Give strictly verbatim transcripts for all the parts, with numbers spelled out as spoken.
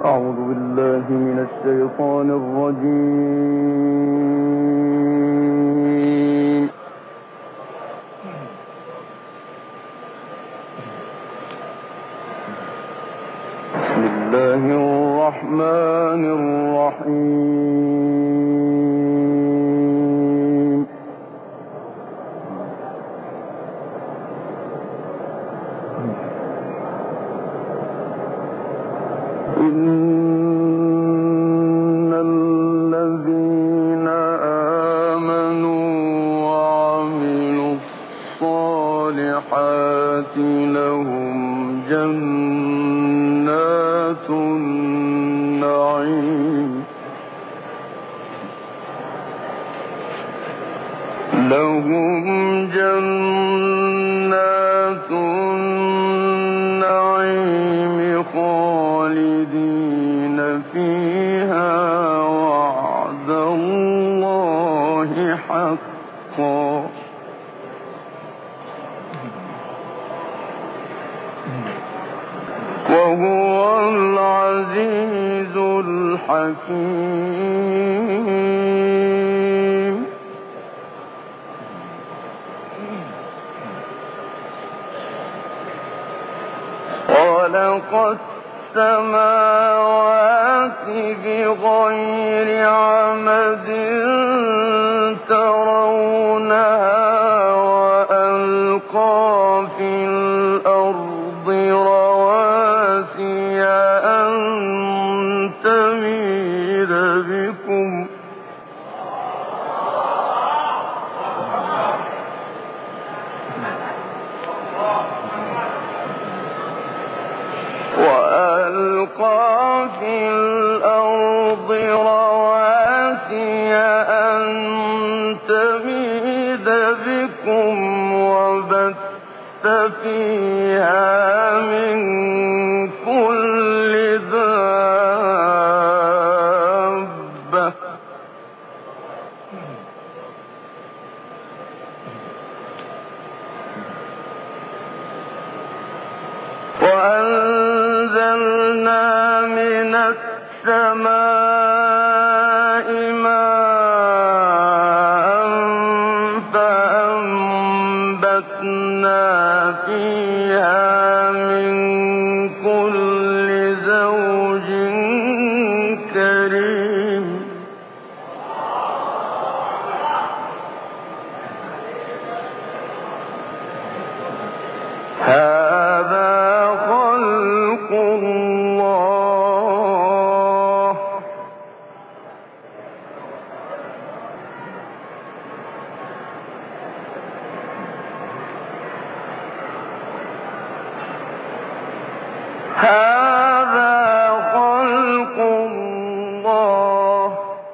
أعوذ بالله من الشيطان الرجيم. بسم الله الرحمن الرحيم. إن الذين آمنوا وعملوا الصالحات لهم جنات النعيم لهم جنات النعيم خالدين فيها وعد الله حقا وهو العزيز الحكيم. خلق السماوات بغير عمد ترونها وألقى في الأرض رواسي أن تميد بكم وألقى في الأرض رواسي أن تميد بكم وبث فيها من كل دابة وأنزلنا من السماء ماء فأنبتنا فيها من كل زوج كريم. هذا خلق الله هذا خلق الله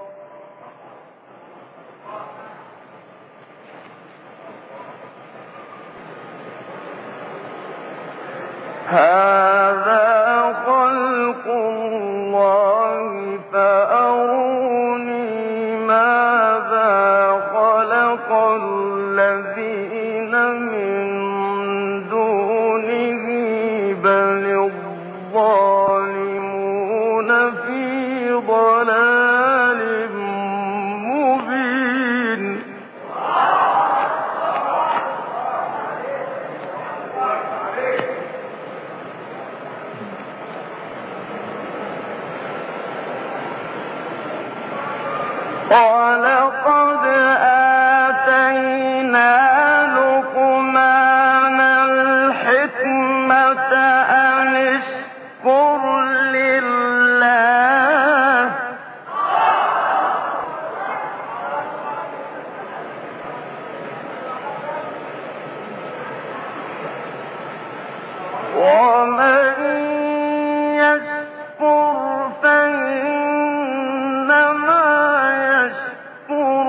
هذا خلق الله فأروني ماذا خلق الذين من دونه بل الظالمون في ضلال مبين. وَلَقَدْ آتَيْنَا لُقْمَانَ الْحِكْمَةَ أَنِ اشْكُرْ لِلَّهِ وَمَن يَشْكُرْ فَإِنَّمَا يَشْكُرُ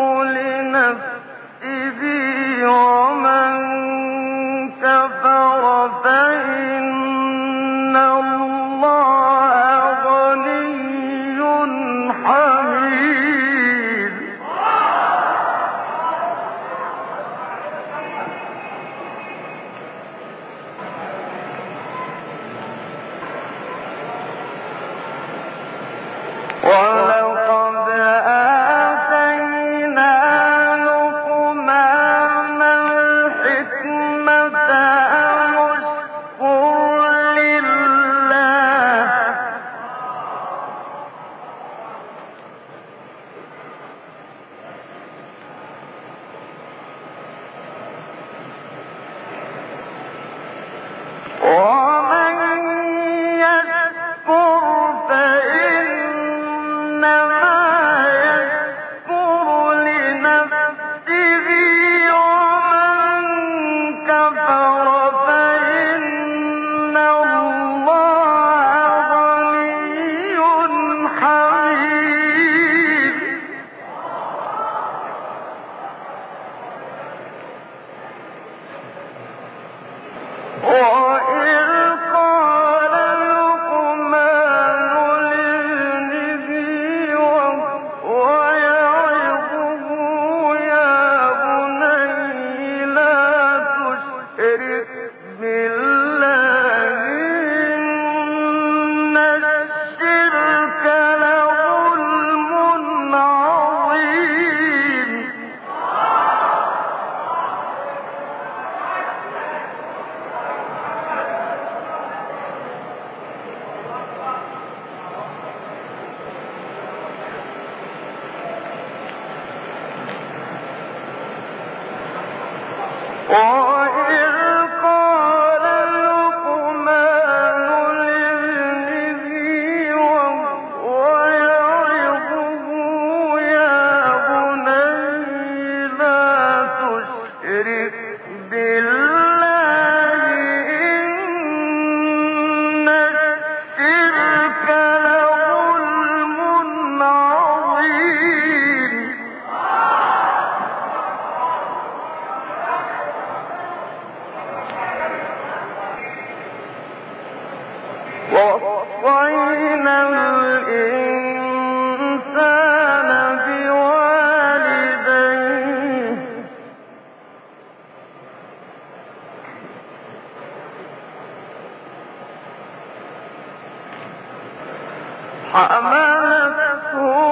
حملته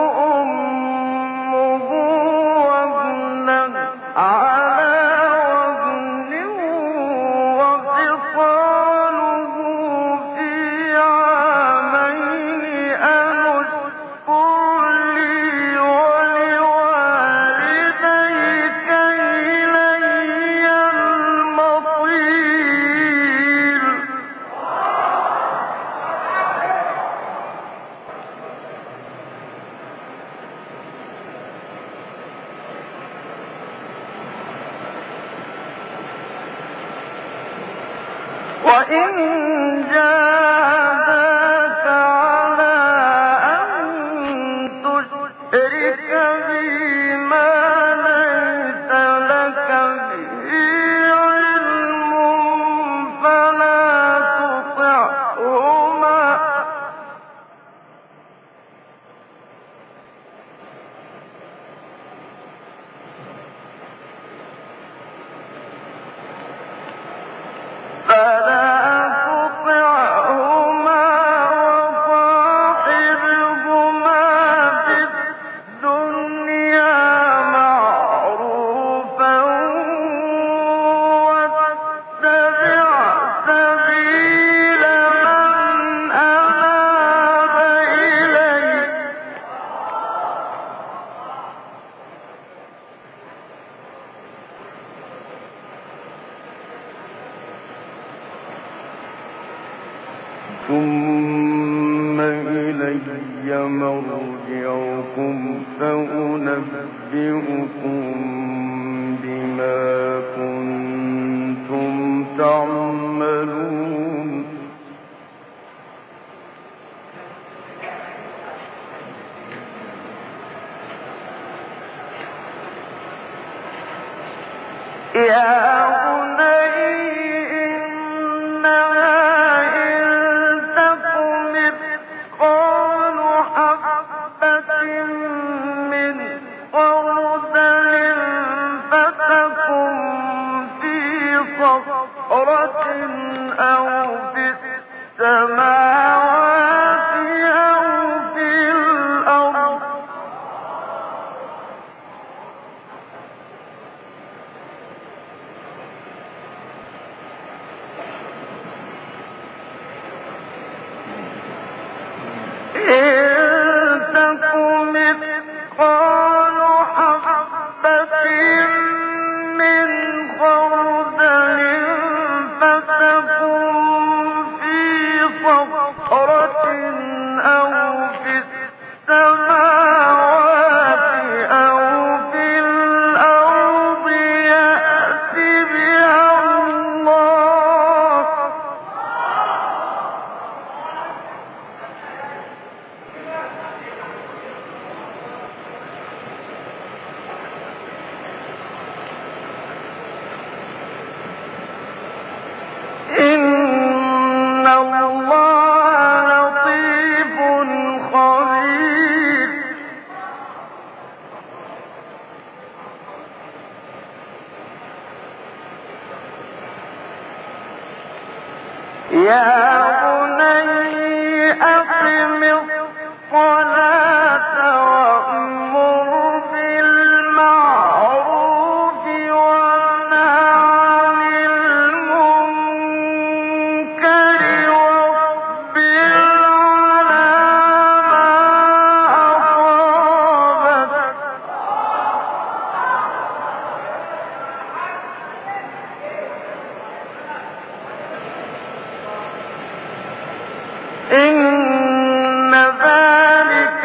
أمه وهنا على وهن وفصاله في عامين أن اشكر لي ولوالديك إلي المصير. وإن جاهداك على أن تشرك بي ما ليس لك به علم فلا تطعهما فلا تطعهما وصاحبهما في الدنيا معروفا واتبع سبيل من أناب إلي ثم إلي مرجعكم فأنبئكم بما كنتم تعملون. يا بني إنها إن تك مثقال حبة من خردل فتكن في صخرة أو في السماوات أو في الأرض إن تك مثقال حبة من خردل فتكن في صخرة أو في السماوات أو في الأرض يأت بها الله. إن الله لطيف خبير. يا بني أقم الصلاة وأمر بالمعروف وانه عن المنكر واصبر على ما أصابك إن ذلك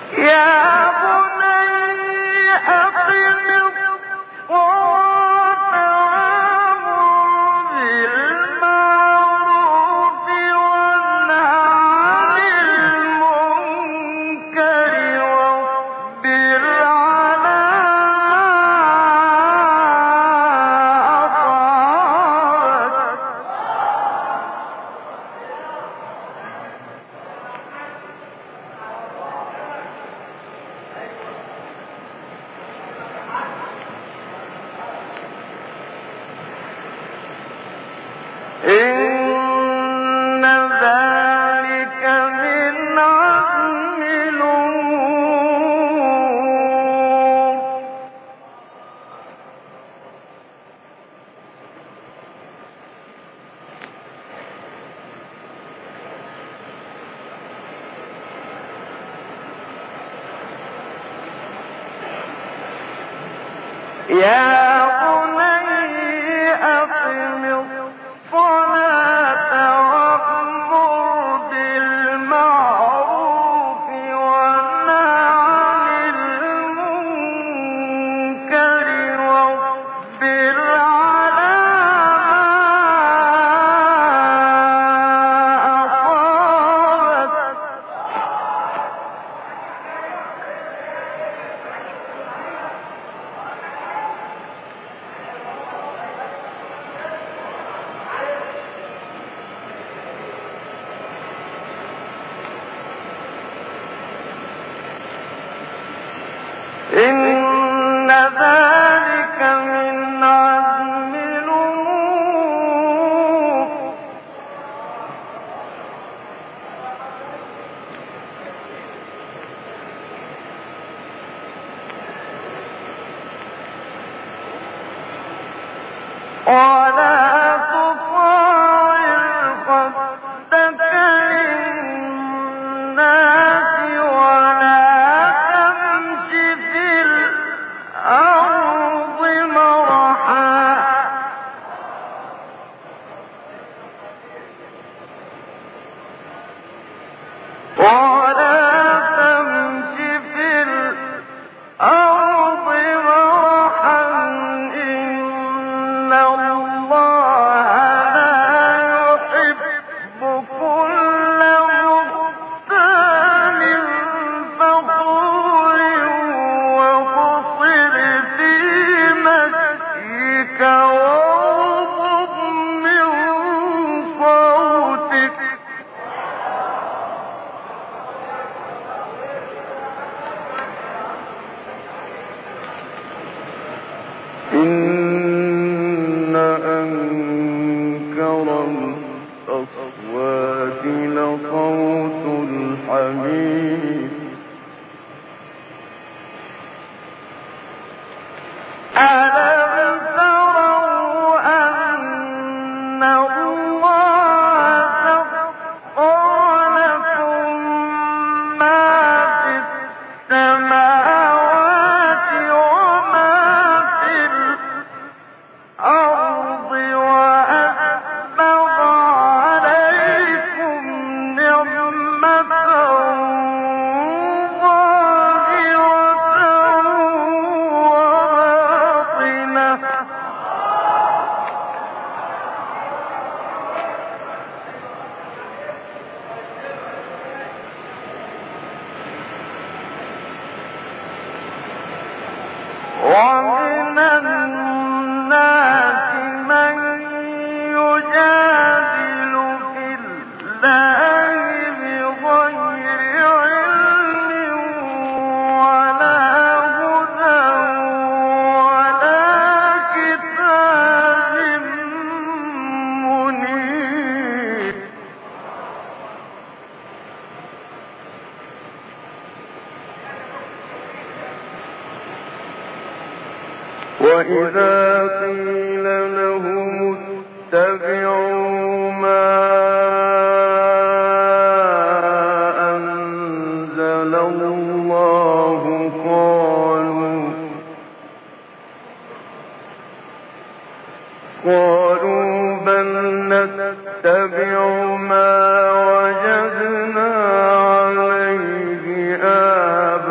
وإذا قيل لهم اتبعوا ما أنزل الله قالوا قالوا بل نتبع ما وجدنا عليه آباءنا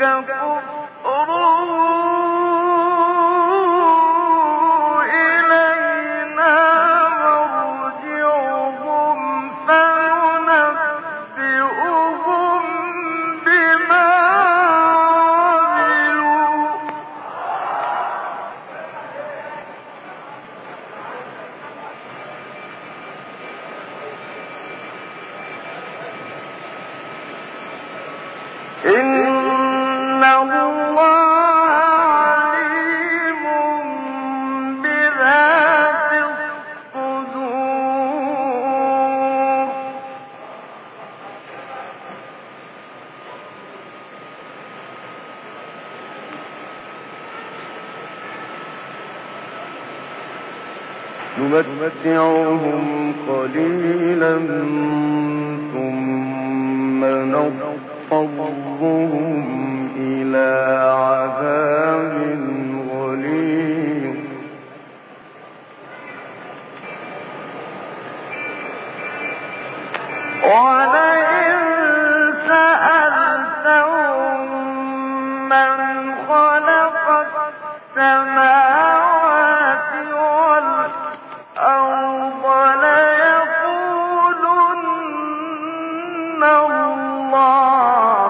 نمتعهم قليلا ثم نضطرهم إلى عذاب غليظ ولئن سألتهم من خلق السماوات والأرض ليقولن الله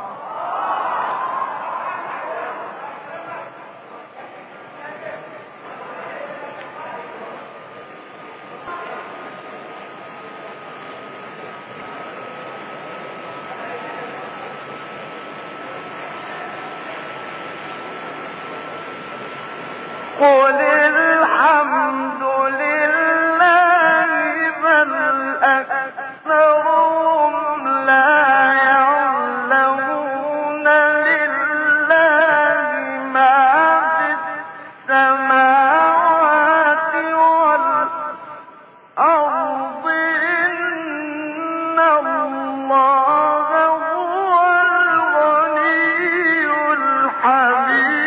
قل الحمد لله بل أكثرهم لا يعلمون لله ما في السماوات والأرض إن الله هو الغني الحميد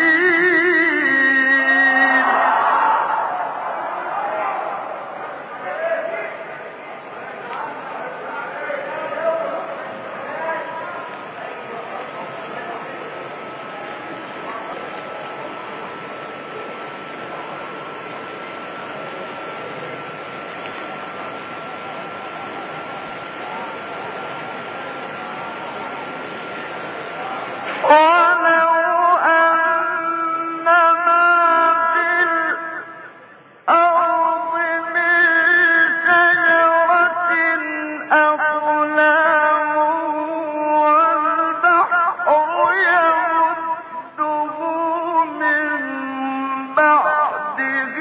ولو أن ما في الأرض من شجرة أقلام والبحر يمده من بعده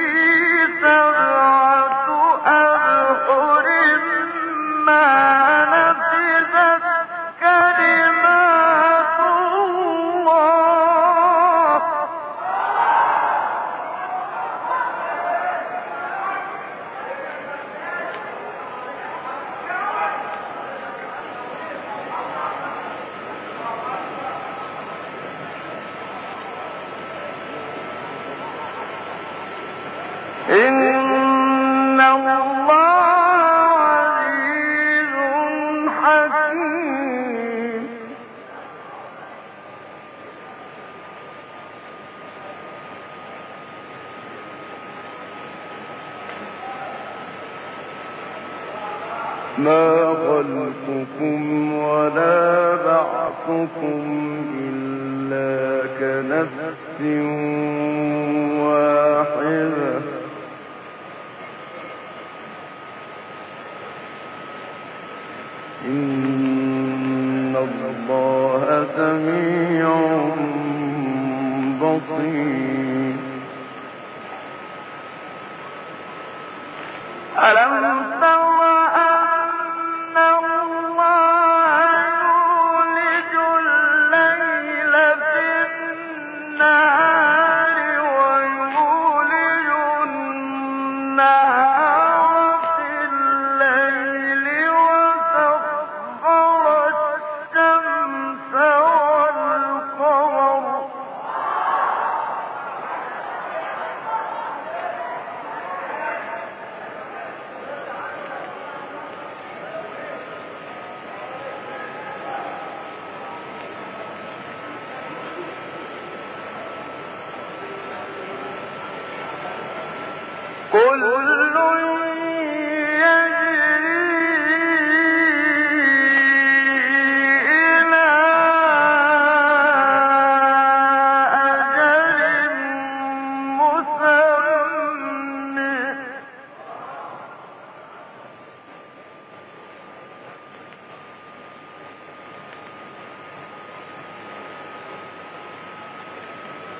سبعة أبحر ما نفذت كلمات الله إن الله عزيز حكيم ما خلقكم ولا بعثكم إلا كنفس واحدة إن الله سميع بصير ألم تر أن الله يولج الليل في النهار ويولج النهار في الليل وسخر الشمس والقمر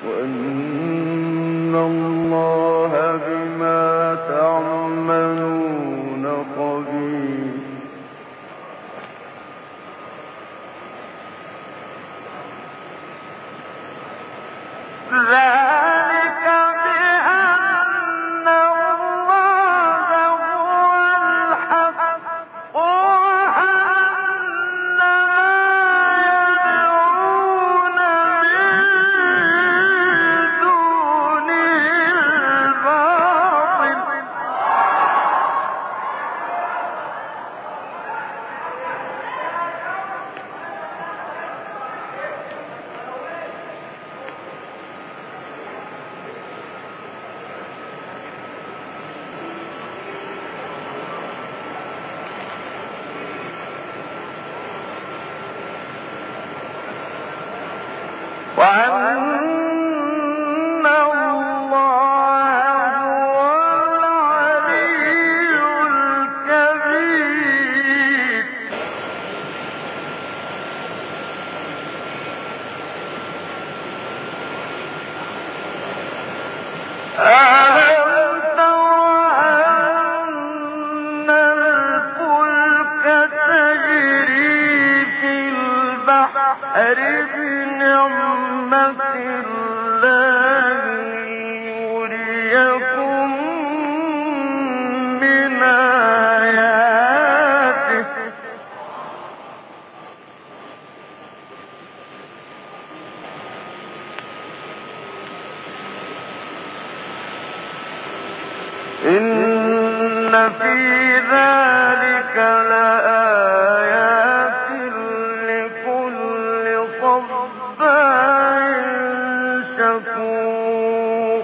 وأن الله بما تعملون خبير. ذلك بأن الله هو الحق وأن ما يدعون من دونه الباطل. وأن الله هو العلي الكبير. ألم تر أن الفلك تجري في البحر بنعمة الله ليريكم من آياته. إن في ذلك لآيات لكل صبار شكور.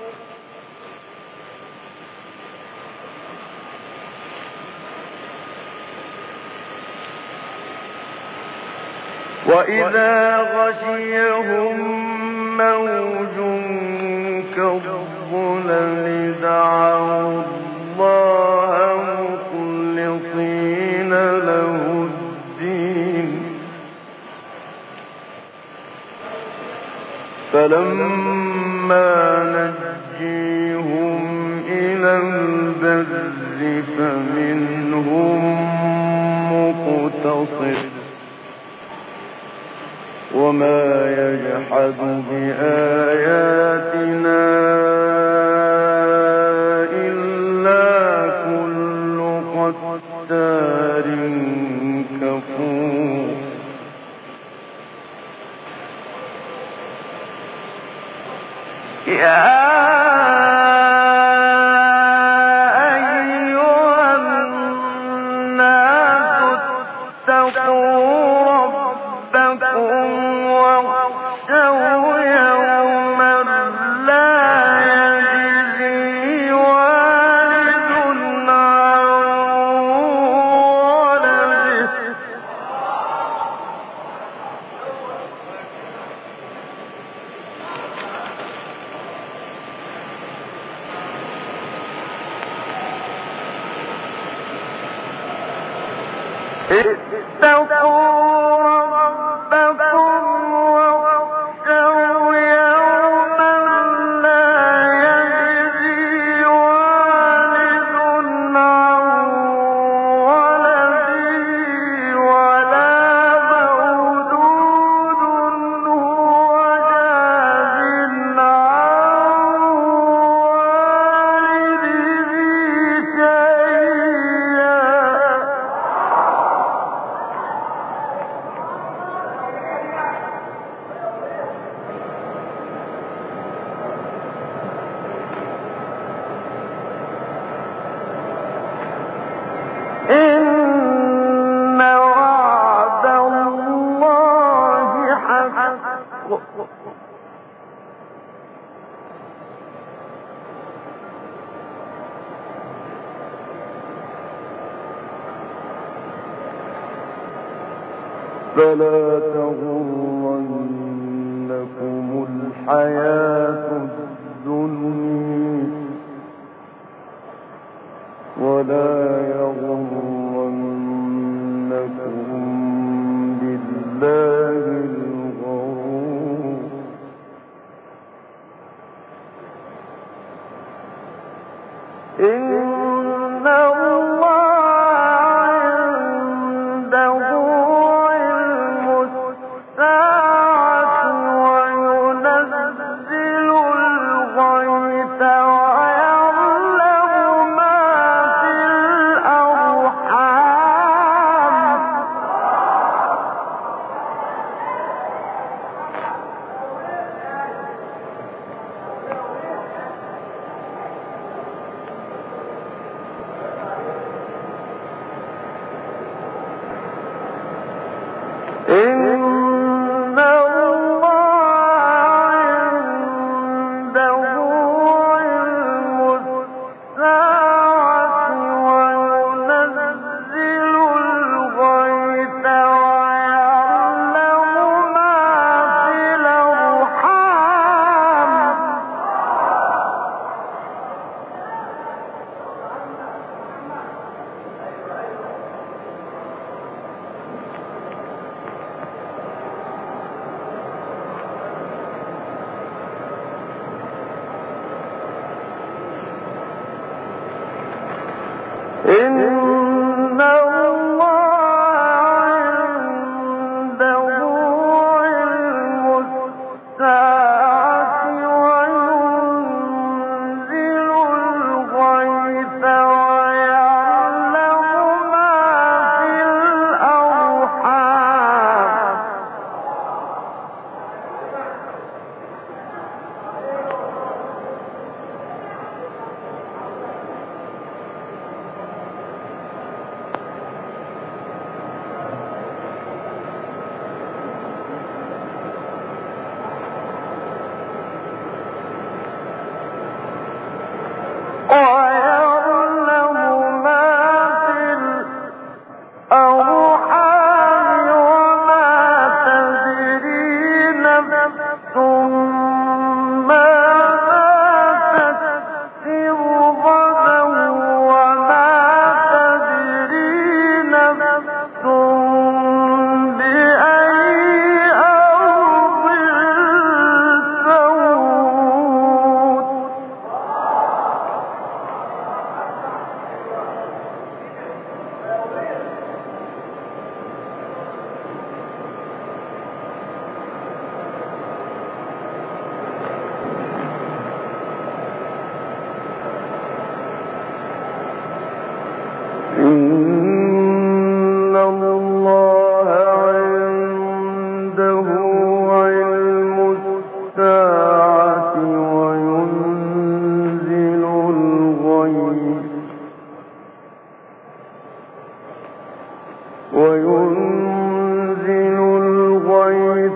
وإذا غشيهم موج كالظلل دعوا الله مخلصين له الدين فلما نجيهم إلى البر فمنهم مقتصد وما يجحد بآياتنا إلا كل ختار كفور. يا أيها الناس اتقوا ربكم واخشوا يوما لا يجزي والد عن ولده اتقوا ربكم واخشوا يوما لا يجزي والد عن ولده ولا مولود هو جاز عن والده شيئا. إن وعد الله حق فلا تغرنكم الحياة الدنيا ولا يغرنكم بالله الغرور.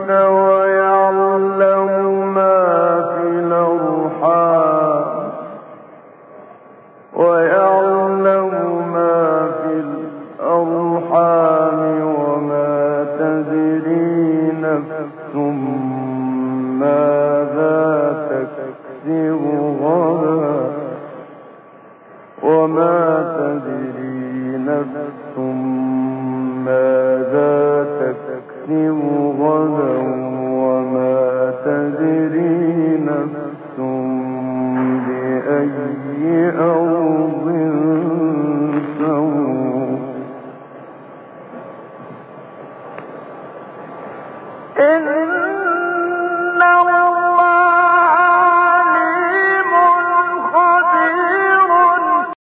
ويعلم ما في الأرحام ويعلم ما في الأرحام وما تدري نفس ماذا تكسب غدا وما تدري نفس ماذا تكسب غدا وما تدري نفس بأي أرض تموت.